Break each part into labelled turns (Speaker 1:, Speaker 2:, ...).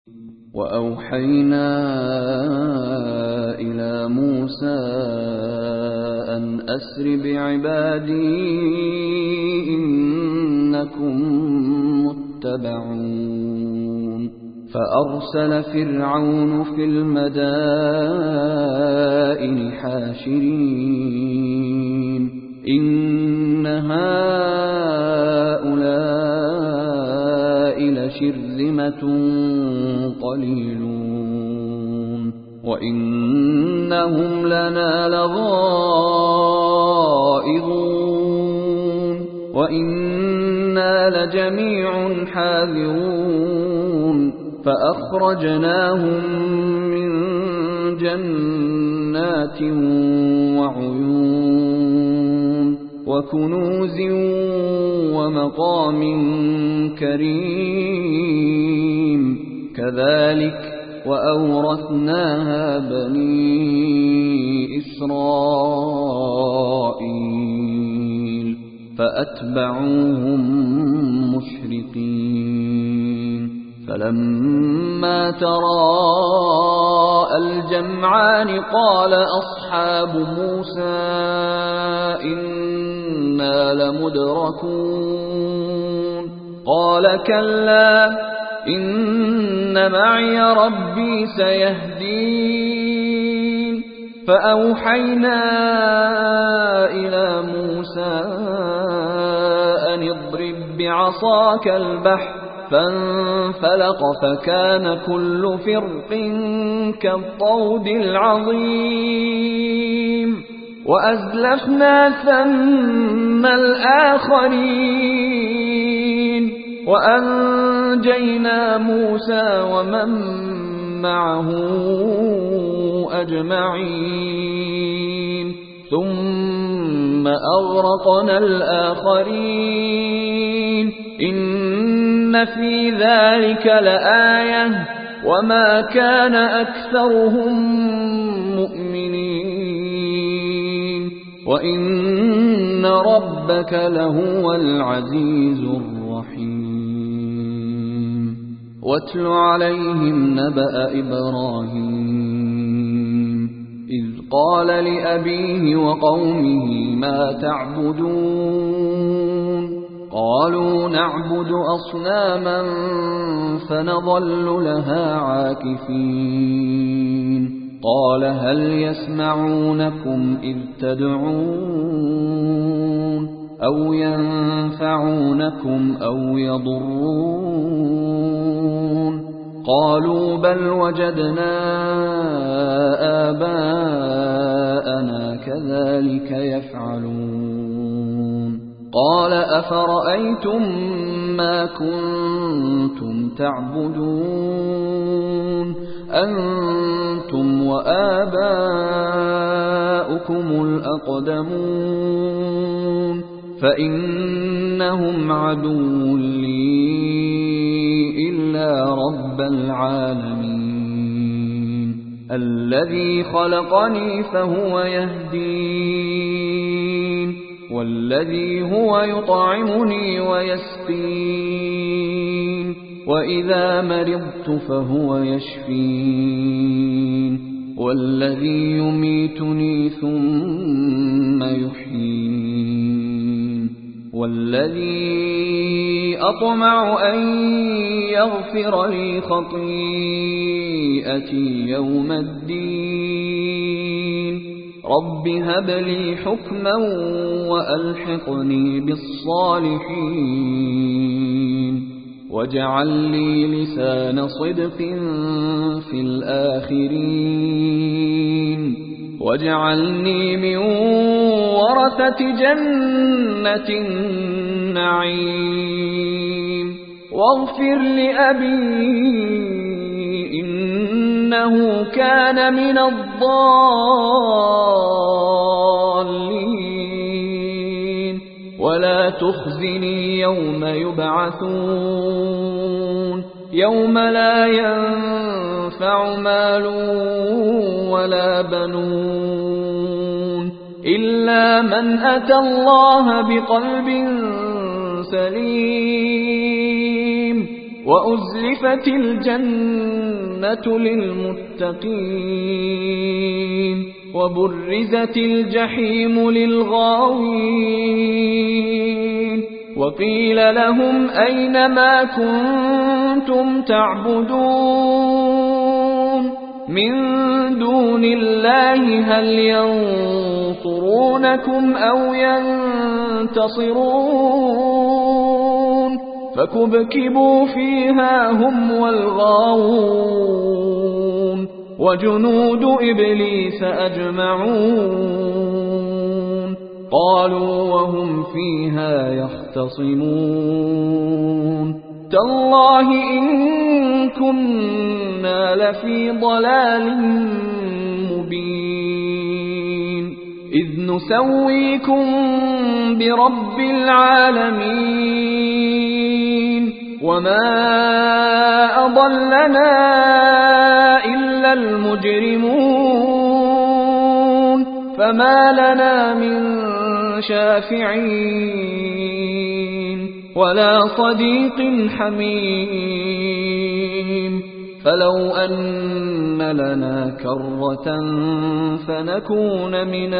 Speaker 1: وأوحينا إلى موسى أن أسر بعبادي إنكم متبعون فأرسل فرعون في المدائن حاشرين إن هؤلاء لشرذمة قليلون وإنهم لنا لغائظون وإنا لجميع حاذرون فأخرجناهم من جنات وعيون وكنوز ومقام كريم كذلك وأورثناها بني إسرائيل فأتبعوهم مشرقين فلما تراءى الجمعان قال أصحاب موسى إنا لمدركون قال كلا إن معي ربي سيهدين فأوحينا إلى موسى أن اضرب بعصاك البحر فانفلق فكان كل فرق كالطود العظيم وأزلفنا ثم الآخرين وأنجينا موسى ومن معه أجمعين ثم أغرقنا الآخرين إن في ذلك لآية وما كان أكثرهم مؤمنين وإن ربك لهو العزيز الرحيم واتل عليهم نبأ إبراهيم إذ قال لأبيه وقومه ما تعبدون قالوا نعبد أصناما فنظل لها عاكفين قال هل يسمعونكم إذ تدعون أو ينفعونكم أو يضرون قالوا بل وجدنا آباءنا كذلك يفعلون قال أفرأيتم ما كنتم تعبدون أنتم وآباؤكم الأقدمون فإنهم عدو لي إلا رب العالمين الذي خلقني فهو يهدين والذي هو يطعمني ويسقين وإذا مرضت فهو يشفين والذي يميتني ثم يحيين والذي أطمع أن يغفر لي خطيئتي يوم الدين رب هب لي حكما وألحقني بالصالحين واجعل لي لسان صدق في الآخرين واجعلني من ورثة جنة النعيم واغفر لأبي إنه كان من الضالين ولا تخزني يوم يبعثون يوم لا ينفع مال ولا بنون إلا من أتى الله بقلب سليم وأزلفت الجنة للمتقين وبرزت الجحيم للغاوين وقيل لهم أين ما كنتم تعبدون من دون الله هل ينصرونكم أو ينتصرون فكبكبوا فيها هم والغاوون وجنود إبليس أجمعون قالوا وهم فيها يختصمون تالله إن كنا لفي ضلال مبين إذ نسويكم برب العالمين وما أضلنا إلا المجرمون فما لنا من شافعين ولا صديق حميم فلو أن لنا كرة فنكون من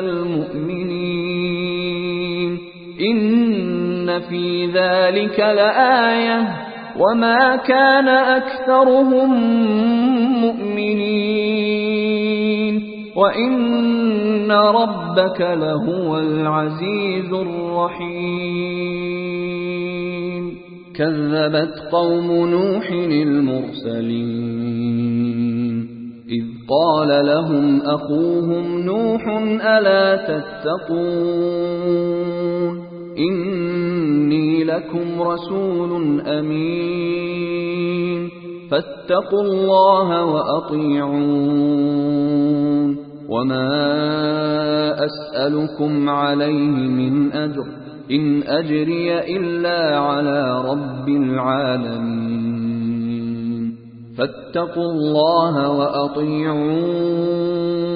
Speaker 1: المؤمنين إن في ذلك لآية وما كان أكثرهم مؤمنين وإن ربك لهو العزيز الرحيم كذبت قوم نوح المرسلين إذ قال لهم أخوهم نوح ألا تتقون إني لكم رسول أمين فاتقوا الله وأطيعون وما أسألكم عليه من أجر إن أجري إلا على رب العالمين فاتقوا الله وأطيعون